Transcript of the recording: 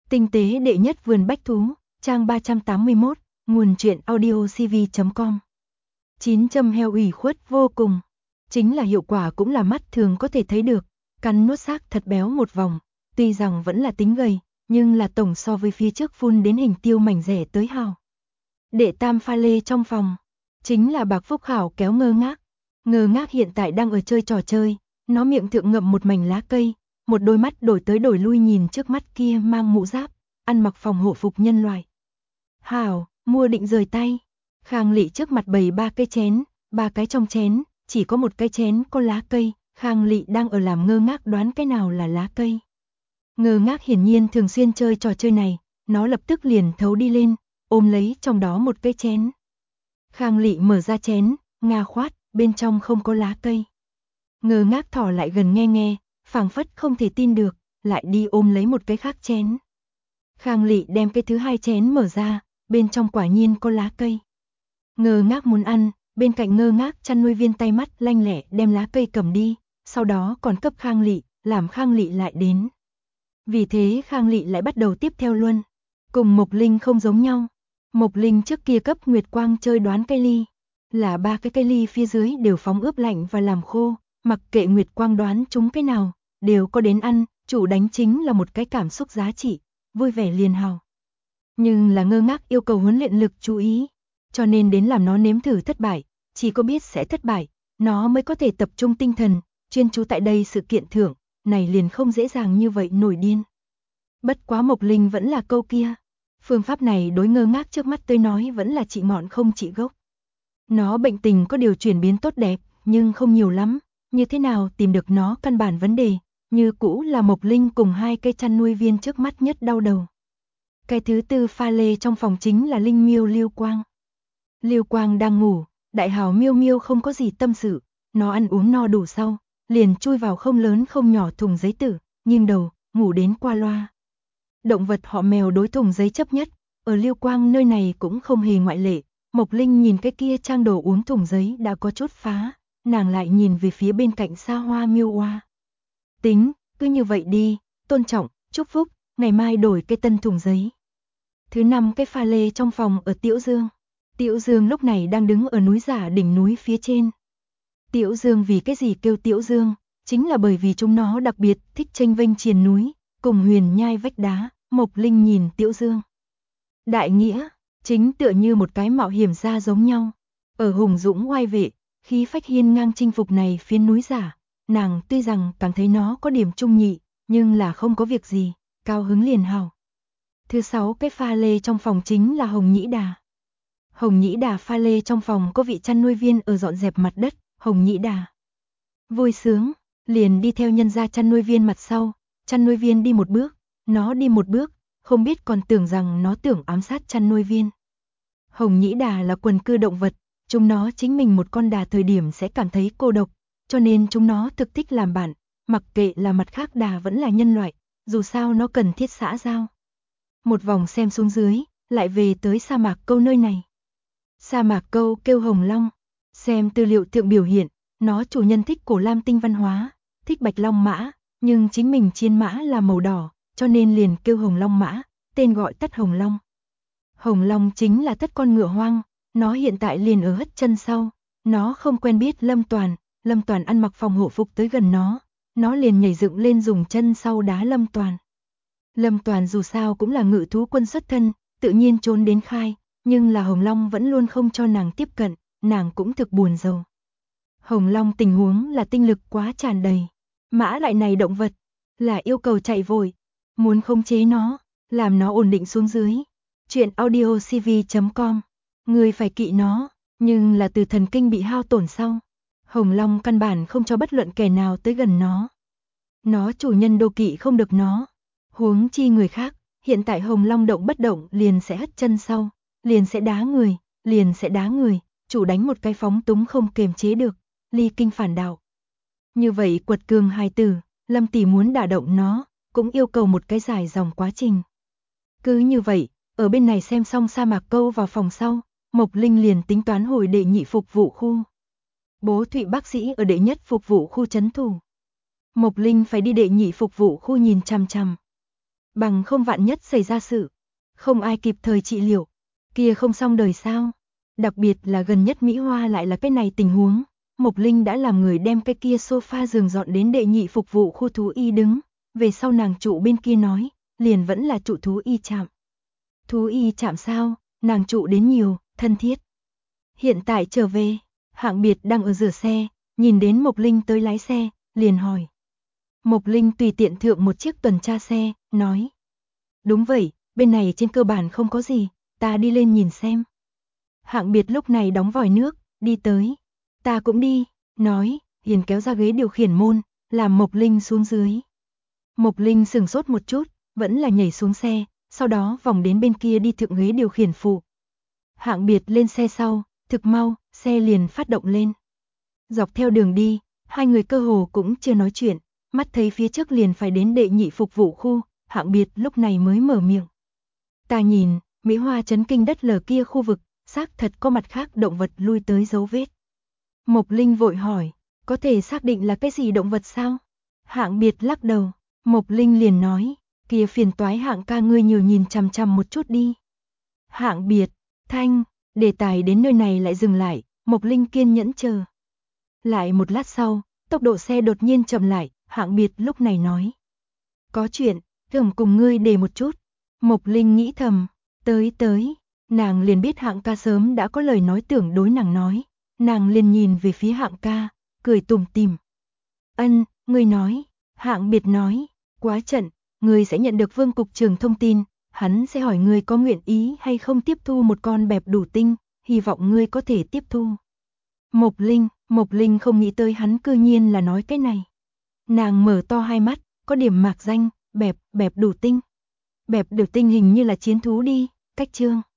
Tinh tế đệ nhất vườn bách thú, trang 381, nguồn truyện audiocv.com. 9 châm heo ủy khuất vô cùng. Chính là hiệu quả cũng là mắt thường có thể thấy được, cắn nuốt xác thật béo một vòng, tuy rằng vẫn là tính gầy, nhưng là tổng so với phía trước phun đến hình tiêu mảnh rẻ tới hào. Đệ tam pha lê trong phòng, chính là Bạc Phúc Hảo kéo Ngơ Ngác. Ngơ Ngác hiện tại đang ở chơi trò chơi, nó miệng thượng ngậm một mảnh lá cây, một đôi mắt đổi tới đổi lui nhìn trước mắt kia mang mũ giáp, ăn mặc phòng hộ phục nhân loại. Hảo, mua định rời tay. Khang Lị trước mặt bày 3 cái chén, 3 cái trong chén, chỉ có một cái chén có lá cây, Khang Lị đang ở làm Ngơ Ngác đoán cái nào là lá cây. Ngơ Ngác hiển nhiên thường xuyên chơi trò chơi này, nó lập tức liền thấu đi lên, ôm lấy trong đó một cái chén. Khang Lị mở ra chén, nga khoát, bên trong không có lá cây. Ngơ Ngác thỏ lại gần nghe nghe, phảng phất không thể tin được, lại đi ôm lấy một cái khác chén. Khang Lị đem cái thứ hai chén mở ra, bên trong quả nhiên có lá cây. Ngơ Ngác muốn ăn, bên cạnh Ngơ Ngác chăn nuôi viên tay mắt lanh lẹ đem lá cây cầm đi, sau đó còn cấp Khang Lị, làm Khang Lị lại đến. Vì thế Khang Lị lại bắt đầu tiếp theo luôn. Cùng Mộc Linh không giống nhau. Mộc Linh trước kia cấp Nguyệt Quang chơi đoán cây ly, là 3 cái cây ly phía dưới đều phóng ướp lạnh và làm khô, mặc kệ Nguyệt Quang đoán chúng cái nào, đều có đến ăn, chủ đánh chính là một cái cảm xúc giá trị, vui vẻ liền hào. Nhưng là Ngơ Ngác yêu cầu huấn luyện lực chú ý, cho nên đến làm nó nếm thử thất bại, chỉ có biết sẽ thất bại, nó mới có thể tập trung tinh thần, chuyên chú tại đây sự kiện thưởng, này liền không dễ dàng như vậy nổi điên. Bất quá Mộc Linh vẫn là câu kia, phương pháp này đối Ngơ Ngác trước mắt tôi nói vẫn là trị ngọn không trị gốc. Nó bệnh tình có điều chuyển biến tốt đẹp, nhưng không nhiều lắm, như thế nào tìm được nó căn bản vấn đề, như cũ là Mộc Linh cùng 2 cây chăn nuôi viên trước mắt nhất đau đầu. Cái thứ tư pha lê trong phòng chính là Linh Miêu Lưu Quang. Lưu Quang đang ngủ, đại hào Miêu Miêu không có gì tâm sự, nó ăn uống no đủ sau, liền chui vào không lớn không nhỏ thùng giấy tử, nghiêng đầu, ngủ đến qua loa. Động vật họ Mèo đối thùng giấy chấp nhất, ở Lưu Quang nơi này cũng không hề ngoại lệ. Mộc Linh nhìn cái kia trang đồ uống thùng giấy đã có chút phá, nàng lại nhìn về phía bên cạnh xa hoa Miêu Oa. Tính, cứ như vậy đi, tôn trọng, chúc phúc, ngày mai đổi cái tân thùng giấy. Thứ 5 cái pha lê trong phòng ở Tiểu Dương. Tiểu Dương lúc này đang đứng ở núi giả đỉnh núi phía trên. Tiểu Dương vì cái gì kêu Tiểu Dương, chính là bởi vì chúng nó đặc biệt thích chênh vênh triền núi, cùng huyền nhai vách đá. Mộc Linh nhìn Tiểu Dương. Đại nghĩa, chính tựa như một cái mạo hiểm gia giống nhau. Ở hùng dũng oai vệ, khí phách hiên ngang chinh phục này phiến núi giả, nàng tuy rằng cảm thấy nó có điểm trung nhị, nhưng là không có việc gì, cao hứng liền hào. Thứ 6 cái pha lê trong phòng chính là Hồng Nhĩ Đà. Hồng Nhĩ Đà pha lê trong phòng có vị chăn nuôi viên ở dọn dẹp mặt đất, Hồng Nhĩ Đà vui sướng, liền đi theo nhân gia chăn nuôi viên mặt sau, chăn nuôi viên đi một bước, nó đi một bước, không biết còn tưởng rằng nó tưởng ám sát chăn nuôi viên. Hồng Nhĩ Đà là quần cư động vật, chúng nó chính mình một con đà thời điểm sẽ cảm thấy cô độc, cho nên chúng nó thực thích làm bạn, mặc kệ là mặt khác đà vẫn là nhân loại, dù sao nó cần thiết xã giao. Một vòng xem xuống dưới, lại về tới sa mạc câu nơi này. Sa mạc câu kêu Hồng Long, xem tư liệu thượng biểu hiện, nó chủ nhân thích cổ lam tinh văn hóa, thích bạch long mã, nhưng chính mình chiến mã là màu đỏ, cho nên liền kêu Hồng Long mã, tên gọi tắt Hồng Long. Hồng Long chính là tất con ngựa hoang, nó hiện tại liền ở hất chân sau, nó không quen biết Lâm Toàn ăn mặc phòng hộ phục tới gần nó liền nhảy dựng lên dùng chân sau đá Lâm Toàn. Lâm Toàn dù sao cũng là ngự thú quân xuất thân, tự nhiên trốn đến khai, nhưng là Hồng Long vẫn luôn không cho nàng tiếp cận, nàng cũng thực buồn rầu. Hồng Long tình huống là tinh lực quá tràn đầy, mã loại này động vật là yêu cầu chạy vội, muốn khống chế nó, làm nó ổn định xuống dưới. Chuyện audiocv.com, người phải kỵ nó, nhưng là từ thần kinh bị hao tổn sau, Hồng Long căn bản không cho bất luận kẻ nào tới gần nó. Nó chủ nhân đô kỵ không được nó, huống chi người khác, hiện tại Hồng Long động bất động liền sẽ hất chân sau, liền sẽ đá người, chủ đánh một cái phóng túng không kềm chế được, ly kinh phản đạo. Như vậy quật cường hài tử, Lâm tỷ muốn đả động nó, cũng yêu cầu một cái dài dòng quá trình. Cứ như vậy, ở bên này xem xong sa mạc câu vào phòng sau, Mộc Linh liền tính toán hồi đệ nhị phục vụ khu. Bố Thụy bác sĩ ở đệ nhất phục vụ khu trấn thủ. Mộc Linh phải đi đệ nhị phục vụ khu nhìn chằm chằm. bằng không vạn nhất xảy ra sự, không ai kịp thời trị liệu, kia không xong đời sao. Đặc biệt là gần nhất Mỹ Hoa lại là cái này tình huống, Mộc Linh đã làm người đem cái kia sofa giường dọn đến đệ nhị phục vụ khu thú y đứng, về sau nàng trụ bên kia nói, liền vẫn là trụ thú y trạm. Thú y trạm sao, nàng trụ đến nhiều, thân thiết. Hiện tại trở về, Hạng Biệt đang ở rửa xe, nhìn đến Mộc Linh tới lái xe, liền hỏi. Mộc Linh tùy tiện thượng một chiếc tuần tra xe, nói. Đúng vậy, bên này trên cơ bản không có gì, ta đi lên nhìn xem. Hạng Biệt lúc này đóng vòi nước, đi tới. Ta cũng đi, nói, liền kéo ra ghế điều khiển môn, làm Mộc Linh xuống dưới. Mộc Linh sửng sốt một chút, vẫn là nhảy xuống xe, sau đó vòng đến bên kia đi thượng ghế điều khiển phụ. Hạng Biệt lên xe sau, thực mau, xe liền phát động lên. Dọc theo đường đi, hai người cơ hồ cũng chưa nói chuyện, mắt thấy phía trước liền phải đến đệ nhị phục vụ khu, Hạng Biệt lúc này mới mở miệng. Ta nhìn, Mỹ Hoa chấn kinh đất lở kia khu vực, xác thật có mặt khác động vật lui tới dấu vết. Mộc Linh vội hỏi, có thể xác định là cái gì động vật sao? Hạng Biệt lắc đầu, Mộc Linh liền nói, kia phiền toái Hạng ca ngươi nhiều nhìn chằm chằm một chút đi. Hạng Biệt, Thanh, đề tài đến nơi này lại dừng lại, Mộc Linh kiên nhẫn chờ. Lại một lát sau, tốc độ xe đột nhiên chậm lại, Hạng Biệt lúc này nói. Có chuyện, tưởng cùng ngươi đề một chút. Mộc Linh nghĩ thầm, tới, nàng liền biết Hạng ca sớm đã có lời nói tưởng đối nàng nói. Nàng liền nhìn về phía Hạng ca, cười tủm tỉm. Ân, ngươi nói, Hạng Biệt nói, quá trận, ngươi sẽ nhận được Vương cục trưởng thông tin, hắn sẽ hỏi ngươi có nguyện ý hay không tiếp thu một con bẹp đủ tinh, hy vọng ngươi có thể tiếp thu. Mộc Linh không nghĩ tới hắn cư nhiên là nói cái này. Nàng mở to hai mắt, có điểm mạc danh, bẹp đủ tinh. Bẹp đủ tinh hình như là chiến thú đi, cách chương.